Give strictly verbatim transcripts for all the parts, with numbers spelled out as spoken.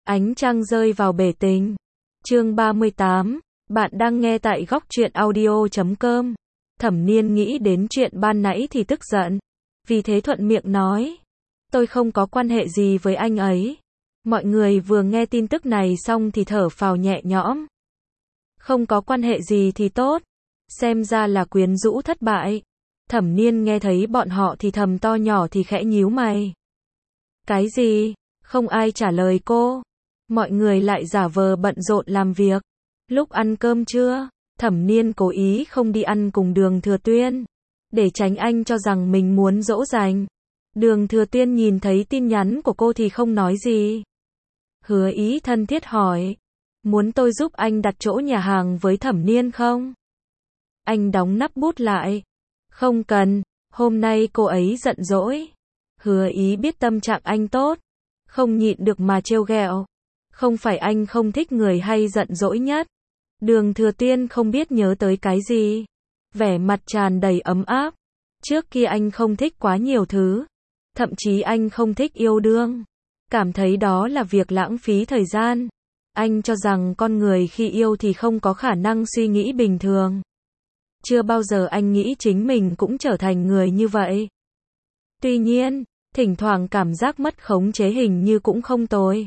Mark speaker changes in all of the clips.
Speaker 1: Ánh trăng rơi vào bể tình. Chương ba mươi tám. Bạn đang nghe tại góc truyện audio chấm com. Thẩm Niên nghĩ đến chuyện ban nãy thì tức giận. Vì thế thuận miệng nói. Tôi không có quan hệ gì với anh ấy. Mọi người vừa nghe tin tức này xong thì thở phào nhẹ nhõm. Không có quan hệ gì thì tốt. Xem ra là quyến rũ thất bại. Thẩm Niên nghe thấy bọn họ thì thầm to nhỏ thì khẽ nhíu mày. Cái gì? Không ai trả lời cô. Mọi người lại giả vờ bận rộn làm việc. Lúc ăn cơm trưa, Thẩm Niên cố ý không đi ăn cùng Đường Thừa Tuyên, để tránh anh cho rằng mình muốn dỗ dành. Đường Thừa Tuyên nhìn thấy tin nhắn của cô thì không nói gì. Hứa Ý thân thiết hỏi, muốn tôi giúp anh đặt chỗ nhà hàng với Thẩm Niên không? Anh đóng nắp bút lại. Không cần, hôm nay cô ấy giận dỗi. Hứa Ý biết tâm trạng anh tốt, không nhịn được mà trêu ghẹo. Không phải anh không thích người hay giận dỗi nhất. Đường Thừa Tuyên không biết nhớ tới cái gì. Vẻ mặt tràn đầy ấm áp. Trước kia anh không thích quá nhiều thứ. Thậm chí anh không thích yêu đương. Cảm thấy đó là việc lãng phí thời gian. Anh cho rằng con người khi yêu thì không có khả năng suy nghĩ bình thường. Chưa bao giờ anh nghĩ chính mình cũng trở thành người như vậy. Tuy nhiên, thỉnh thoảng cảm giác mất khống chế hình như cũng không tồi.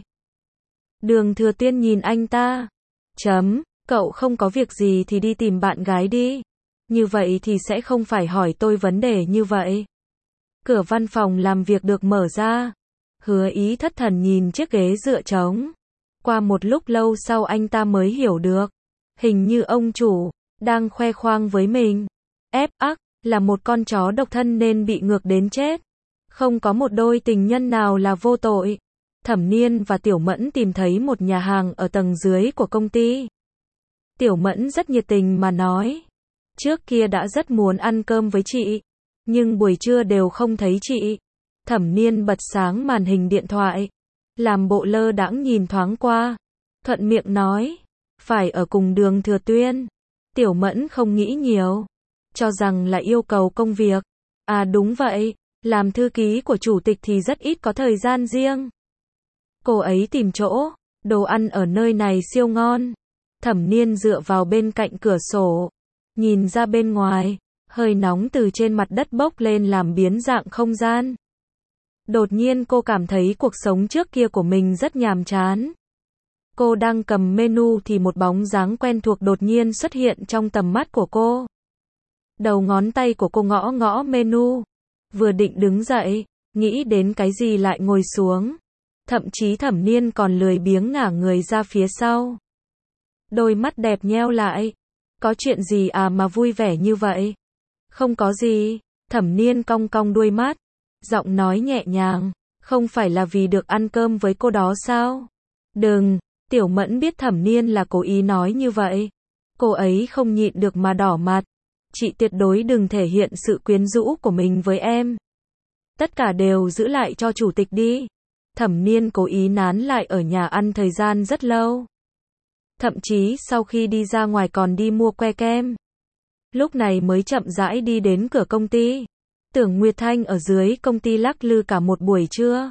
Speaker 1: Đường Thừa Tuyên nhìn anh ta. Chấm, cậu không có việc gì thì đi tìm bạn gái đi. Như vậy thì sẽ không phải hỏi tôi vấn đề như vậy. Cửa văn phòng làm việc được mở ra. Hứa Ý thất thần nhìn chiếc ghế dựa trống. Qua một lúc lâu sau anh ta mới hiểu được. Hình như ông chủ đang khoe khoang với mình. Ép ắc là một con chó độc thân nên bị ngược đến chết. Không có một đôi tình nhân nào là vô tội. Thẩm Niên và Tiểu Mẫn tìm thấy một nhà hàng ở tầng dưới của công ty. Tiểu Mẫn rất nhiệt tình mà nói. Trước kia đã rất muốn ăn cơm với chị. Nhưng buổi trưa đều không thấy chị. Thẩm Niên bật sáng màn hình điện thoại. Làm bộ lơ đãng nhìn thoáng qua. Thuận miệng nói. Phải ở cùng Đường Thừa Tuyên. Tiểu Mẫn không nghĩ nhiều. Cho rằng là yêu cầu công việc. À đúng vậy. Làm thư ký của chủ tịch thì rất ít có thời gian riêng. Cô ấy tìm chỗ. Đồ ăn ở nơi này siêu ngon. Thẩm Niên dựa vào bên cạnh cửa sổ. Nhìn ra bên ngoài. Hơi nóng từ trên mặt đất bốc lên làm biến dạng không gian. Đột nhiên cô cảm thấy cuộc sống trước kia của mình rất nhàm chán. Cô đang cầm menu thì một bóng dáng quen thuộc đột nhiên xuất hiện trong tầm mắt của cô. Đầu ngón tay của cô ngõ ngõ menu. Vừa định đứng dậy, nghĩ đến cái gì lại ngồi xuống. Thậm chí Thẩm Niên còn lười biếng ngả người ra phía sau. Đôi mắt đẹp nheo lại. Có chuyện gì à mà vui vẻ như vậy? Không có gì. Thẩm Niên cong cong đuôi mắt. Giọng nói nhẹ nhàng. Không phải là vì được ăn cơm với cô đó sao? Đừng. Tiểu Mẫn biết Thẩm Niên là cố ý nói như vậy. Cô ấy không nhịn được mà đỏ mặt. Chị tuyệt đối đừng thể hiện sự quyến rũ của mình với em. Tất cả đều giữ lại cho chủ tịch đi. Thẩm Niên cố ý nán lại ở nhà ăn thời gian rất lâu. Thậm chí sau khi đi ra ngoài còn đi mua que kem. Lúc này mới chậm rãi đi đến cửa công ty. Tưởng Nguyệt Thanh ở dưới công ty lắc lư cả một buổi trưa.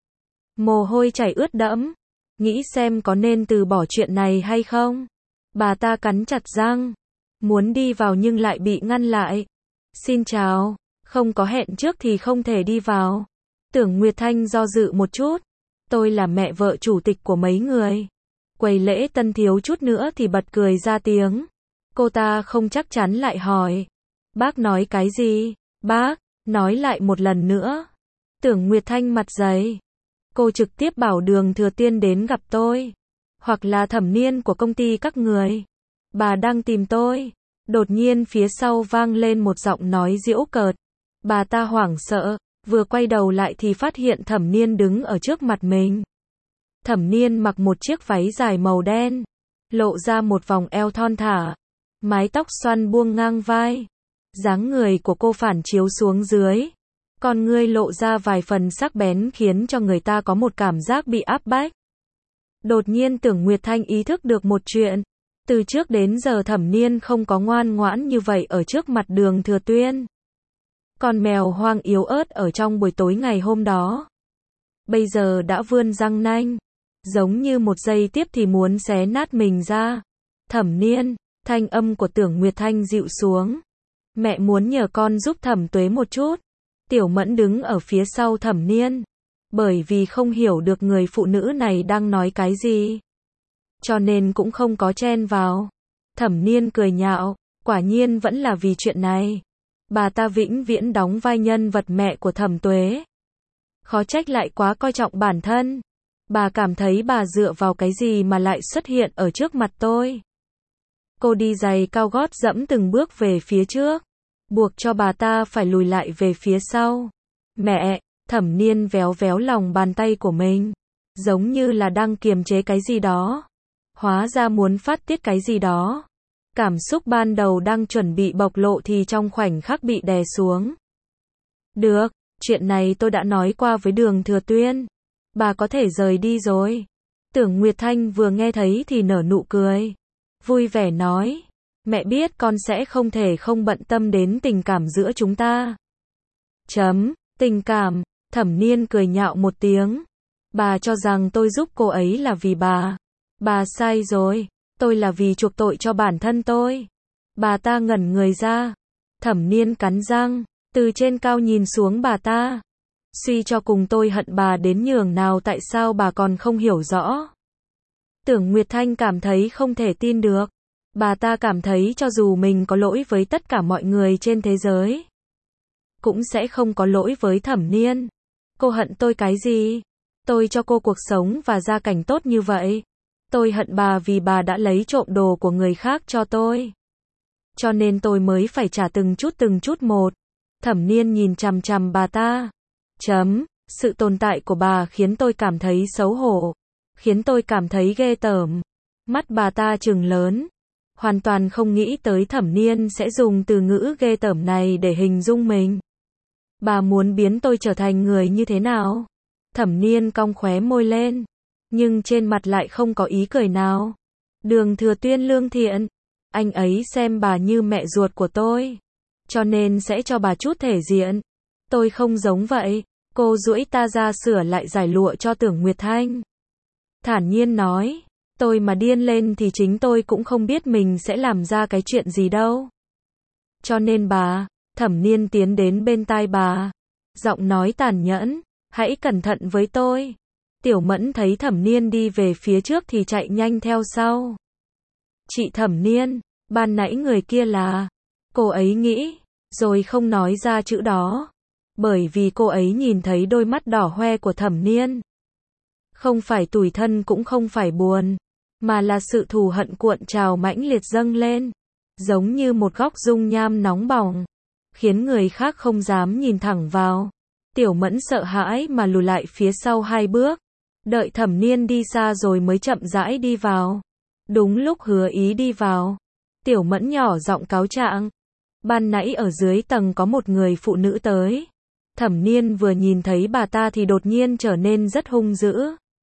Speaker 1: Mồ hôi chảy ướt đẫm. Nghĩ xem có nên từ bỏ chuyện này hay không. Bà ta cắn chặt răng. Muốn đi vào nhưng lại bị ngăn lại. Xin chào. Không có hẹn trước thì không thể đi vào. Tưởng Nguyệt Thanh do dự một chút. Tôi là mẹ vợ chủ tịch của mấy người. Quầy lễ tân thiếu chút nữa thì bật cười ra tiếng. Cô ta không chắc chắn lại hỏi. Bác nói cái gì? Bác, nói lại một lần nữa. Tưởng Nguyệt Thanh mặt dày. Cô trực tiếp bảo Đường Thừa Tuyên đến gặp tôi. Hoặc là Thẩm Niên của công ty các người. Bà đang tìm tôi. Đột nhiên phía sau vang lên một giọng nói giễu cợt. Bà ta hoảng sợ. Vừa quay đầu lại thì phát hiện Thẩm Niên đứng ở trước mặt mình. Thẩm Niên mặc một chiếc váy dài màu đen. Lộ ra một vòng eo thon thả. Mái tóc xoăn buông ngang vai. Dáng người của cô phản chiếu xuống dưới. Con ngươi lộ ra vài phần sắc bén khiến cho người ta có một cảm giác bị áp bách. Đột nhiên Tưởng Nguyệt Thanh ý thức được một chuyện. Từ trước đến giờ Thẩm Niên không có ngoan ngoãn như vậy ở trước mặt Đường Thừa Tuyên. Con mèo hoang yếu ớt ở trong buổi tối ngày hôm đó. Bây giờ đã vươn răng nanh. giống như một giây tiếp thì muốn xé nát mình ra. Thẩm Niên, thanh âm của Tưởng Nguyệt Thanh dịu xuống. Mẹ muốn nhờ con giúp Thẩm Tuế một chút. Tiểu Mẫn đứng ở phía sau Thẩm Niên. Bởi vì không hiểu được người phụ nữ này đang nói cái gì, cho nên cũng không có chen vào. Thẩm Niên cười nhạo, quả nhiên vẫn là vì chuyện này. Bà ta vĩnh viễn đóng vai nhân vật mẹ của Thẩm Tuế. Khó trách lại quá coi trọng bản thân. Bà cảm thấy bà dựa vào cái gì mà lại xuất hiện ở trước mặt tôi. Cô đi giày cao gót dẫm từng bước về phía trước, buộc cho bà ta phải lùi lại về phía sau. Mẹ, Thẩm Niên véo véo lòng bàn tay của mình, giống như là đang kiềm chế cái gì đó. Hóa ra muốn phát tiết cái gì đó. Cảm xúc ban đầu đang chuẩn bị bộc lộ thì trong khoảnh khắc bị đè xuống. Được, chuyện này tôi đã nói qua với Đường Thừa Tuyên. Bà có thể rời đi rồi. Tưởng Nguyệt Thanh vừa nghe thấy thì nở nụ cười. Vui vẻ nói, mẹ biết con sẽ không thể không bận tâm đến tình cảm giữa chúng ta. Chấm, tình cảm, Thẩm Niên cười nhạo một tiếng. Bà cho rằng tôi giúp cô ấy là vì bà. Bà sai rồi, tôi là vì chuộc tội cho bản thân tôi. Bà ta ngẩn người ra. Thẩm Niên cắn răng, từ trên cao nhìn xuống bà ta. Suy cho cùng tôi hận bà đến nhường nào, tại sao bà còn không hiểu rõ. Tưởng Nguyệt Thanh cảm thấy không thể tin được. Bà ta cảm thấy cho dù mình có lỗi với tất cả mọi người trên thế giới, cũng sẽ không có lỗi với Thẩm Niên. Cô hận tôi cái gì? Tôi cho cô cuộc sống và gia cảnh tốt như vậy. Tôi hận bà vì bà đã lấy trộm đồ của người khác cho tôi. Cho nên tôi mới phải trả từng chút từng chút một. Thẩm Niên nhìn chằm chằm bà ta. Chấm, sự tồn tại của bà khiến tôi cảm thấy xấu hổ. Khiến tôi cảm thấy ghê tởm. Mắt bà ta trừng lớn. Hoàn toàn không nghĩ tới Thẩm Niên sẽ dùng từ ngữ ghê tởm này để hình dung mình. Bà muốn biến tôi trở thành người như thế nào? Thẩm Niên cong khóe môi lên, nhưng trên mặt lại không có ý cười nào. Đường Thừa Tuyên lương thiện, anh ấy xem bà như mẹ ruột của tôi, cho nên sẽ cho bà chút thể diện. Tôi không giống vậy. Cô duỗi ta ra sửa lại giải lụa cho Tưởng Nguyệt Thanh. Thản nhiên nói, tôi mà điên lên thì chính tôi cũng không biết mình sẽ làm ra cái chuyện gì đâu. Cho nên bà, Thẩm Niên tiến đến bên tai bà, giọng nói tàn nhẫn, hãy cẩn thận với tôi. Tiểu Mẫn thấy Thẩm Niên đi về phía trước thì chạy nhanh theo sau. Chị Thẩm Niên, ban nãy người kia là... Cô ấy nghĩ, rồi không nói ra chữ đó. Bởi vì cô ấy nhìn thấy đôi mắt đỏ hoe của Thẩm Niên. Không phải tủi thân cũng không phải buồn, mà là sự thù hận cuộn trào mãnh liệt dâng lên, giống như một góc dung nham nóng bỏng, khiến người khác không dám nhìn thẳng vào. Tiểu Mẫn sợ hãi mà lùi lại phía sau hai bước, đợi Thẩm Niên đi xa rồi mới chậm rãi đi vào. Đúng lúc Hứa Ý đi vào, Tiểu Mẫn nhỏ giọng cáo trạng, ban nãy ở dưới tầng có một người phụ nữ tới. Thẩm Niên vừa nhìn thấy bà ta thì đột nhiên trở nên rất hung dữ.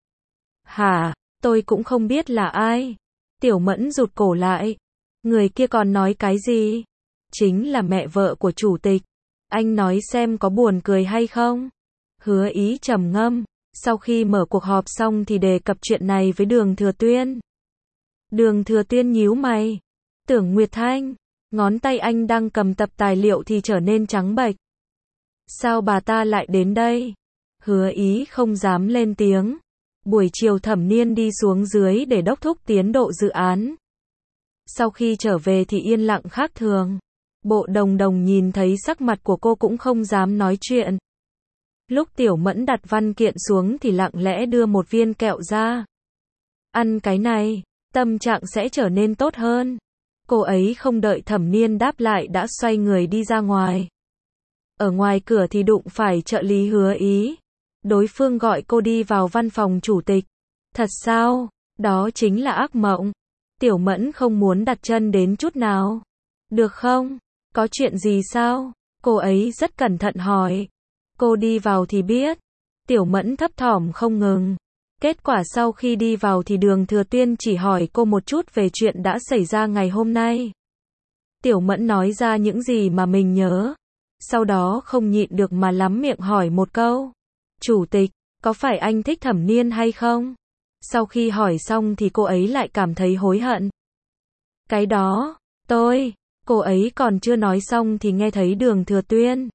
Speaker 1: Hả, tôi cũng không biết là ai. Tiểu Mẫn rụt cổ lại. Người kia còn nói cái gì? Chính là mẹ vợ của chủ tịch. Anh nói xem có buồn cười hay không? Hứa Ý trầm ngâm. Sau khi mở cuộc họp xong thì đề cập chuyện này với Đường Thừa Tuyên. Đường Thừa Tuyên nhíu mày. Tưởng Nguyệt Thanh, ngón tay anh đang cầm tập tài liệu thì trở nên trắng bệch. Sao bà ta lại đến đây? Hứa Ý không dám lên tiếng. Buổi chiều Thẩm Niên đi xuống dưới để đốc thúc tiến độ dự án. Sau khi trở về thì yên lặng khác thường. Bộ Đồng Đồng nhìn thấy sắc mặt của cô cũng không dám nói chuyện. Lúc Tiểu Mẫn đặt văn kiện xuống thì lặng lẽ đưa một viên kẹo ra. Ăn cái này, tâm trạng sẽ trở nên tốt hơn. Cô ấy không đợi Thẩm Niên đáp lại đã xoay người đi ra ngoài. Ở ngoài cửa thì đụng phải trợ lý Hứa Ý. Đối phương gọi cô đi vào văn phòng chủ tịch. Thật sao? Đó chính là ác mộng. Tiểu Mẫn không muốn đặt chân đến chút nào. Được không? Có chuyện gì sao? Cô ấy rất cẩn thận hỏi. Cô đi vào thì biết. Tiểu Mẫn thấp thỏm không ngừng. Kết quả sau khi đi vào thì Đường Thừa Tuyên chỉ hỏi cô một chút về chuyện đã xảy ra ngày hôm nay. Tiểu Mẫn nói ra những gì mà mình nhớ. Sau đó không nhịn được mà lắm miệng hỏi một câu. Chủ tịch, có phải anh thích Thẩm Niên hay không? Sau khi hỏi xong thì cô ấy lại cảm thấy hối hận. Cái đó, tôi, cô ấy còn chưa nói xong thì nghe thấy Đường Thừa Tuyên.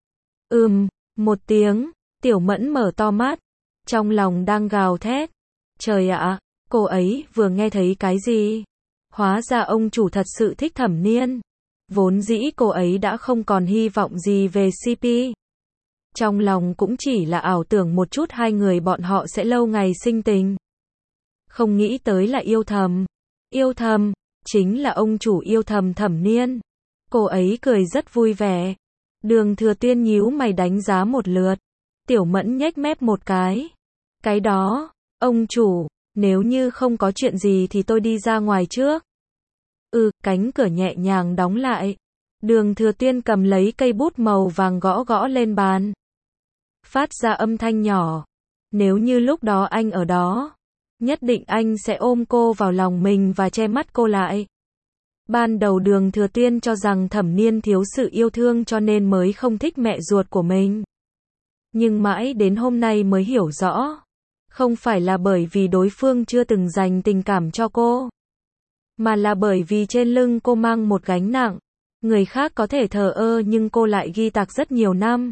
Speaker 1: Ừm, một tiếng, Tiểu Mẫn mở to mắt, trong lòng đang gào thét. Trời ạ, cô ấy vừa nghe thấy cái gì? Hóa ra ông chủ thật sự thích Thẩm Niên. Vốn dĩ cô ấy đã không còn hy vọng gì về xê pê. Trong lòng cũng chỉ là ảo tưởng một chút hai người bọn họ sẽ lâu ngày sinh tình. Không nghĩ tới là yêu thầm. Yêu thầm, chính là ông chủ yêu thầm Thẩm Niên. Cô ấy cười rất vui vẻ. Đường Thừa Tuyên nhíu mày đánh giá một lượt. Tiểu Mẫn nhếch mép một cái. Cái đó, ông chủ, nếu như không có chuyện gì thì tôi đi ra ngoài trước. Ừ, cánh cửa nhẹ nhàng đóng lại. Đường Thừa Tuyên cầm lấy cây bút màu vàng gõ gõ lên bàn. Phát ra âm thanh nhỏ. Nếu như lúc đó anh ở đó, nhất định anh sẽ ôm cô vào lòng mình và che mắt cô lại. Ban đầu Đường Thừa Tuyên cho rằng Thẩm Niên thiếu sự yêu thương cho nên mới không thích mẹ ruột của mình. Nhưng mãi đến hôm nay mới hiểu rõ. Không phải là bởi vì đối phương chưa từng dành tình cảm cho cô, mà là bởi vì trên lưng cô mang một gánh nặng. Người khác có thể thờ ơ nhưng cô lại ghi tạc rất nhiều năm.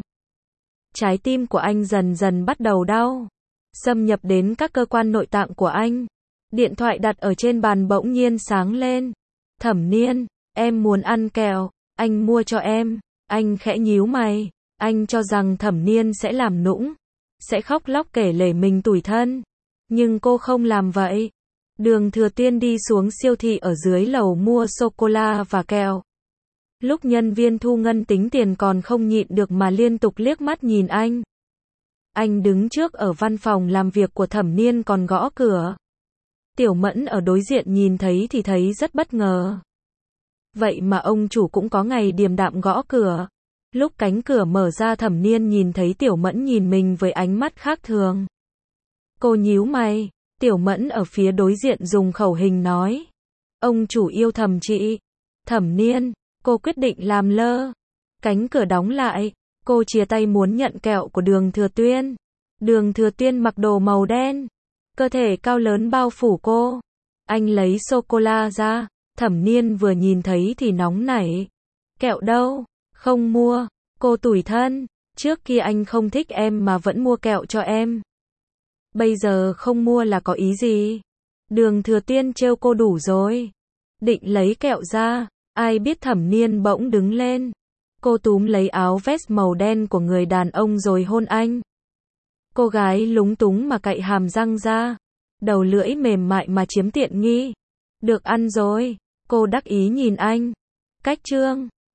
Speaker 1: Trái tim của anh dần dần bắt đầu đau, xâm nhập đến các cơ quan nội tạng của anh. Điện thoại đặt ở trên bàn bỗng nhiên sáng lên. Thẩm Niên, em muốn ăn kẹo, anh mua cho em. Anh khẽ nhíu mày, anh cho rằng Thẩm Niên sẽ làm nũng, sẽ khóc lóc kể lể mình tủi thân. Nhưng cô không làm vậy. Đường Thừa Tuyên đi xuống siêu thị ở dưới lầu mua sô-cô-la và kẹo. Lúc nhân viên thu ngân tính tiền còn không nhịn được mà liên tục liếc mắt nhìn anh. Anh đứng trước ở văn phòng làm việc của Thẩm Niên còn gõ cửa. Tiểu Mẫn ở đối diện nhìn thấy thì thấy rất bất ngờ. Vậy mà ông chủ cũng có ngày điềm đạm gõ cửa. Lúc cánh cửa mở ra Thẩm Niên nhìn thấy Tiểu Mẫn nhìn mình với ánh mắt khác thường. Cô nhíu mày, Tiểu Mẫn ở phía đối diện dùng khẩu hình nói. Ông chủ yêu thầm chị. Thẩm Niên, cô quyết định làm lơ. Cánh cửa đóng lại, cô chia tay muốn nhận kẹo của Đường Thừa Tuyên. Đường Thừa Tuyên mặc đồ màu đen, cơ thể cao lớn bao phủ cô. Anh lấy sô-cô-la ra, Thẩm Niên vừa nhìn thấy thì nóng nảy. Kẹo đâu? Không mua, cô tủi thân. Trước kia anh không thích em mà vẫn mua kẹo cho em. Bây giờ không mua là có ý gì? Đường Thừa Tuyên trêu cô đủ rồi. Định lấy kẹo ra, ai biết Thẩm Niên bỗng đứng lên. Cô túm lấy áo vest màu đen của người đàn ông rồi hôn anh. Cô gái lúng túng mà cạy hàm răng ra. Đầu lưỡi mềm mại mà chiếm tiện nghi. Được ăn rồi. Cô đắc ý nhìn anh. Cách chương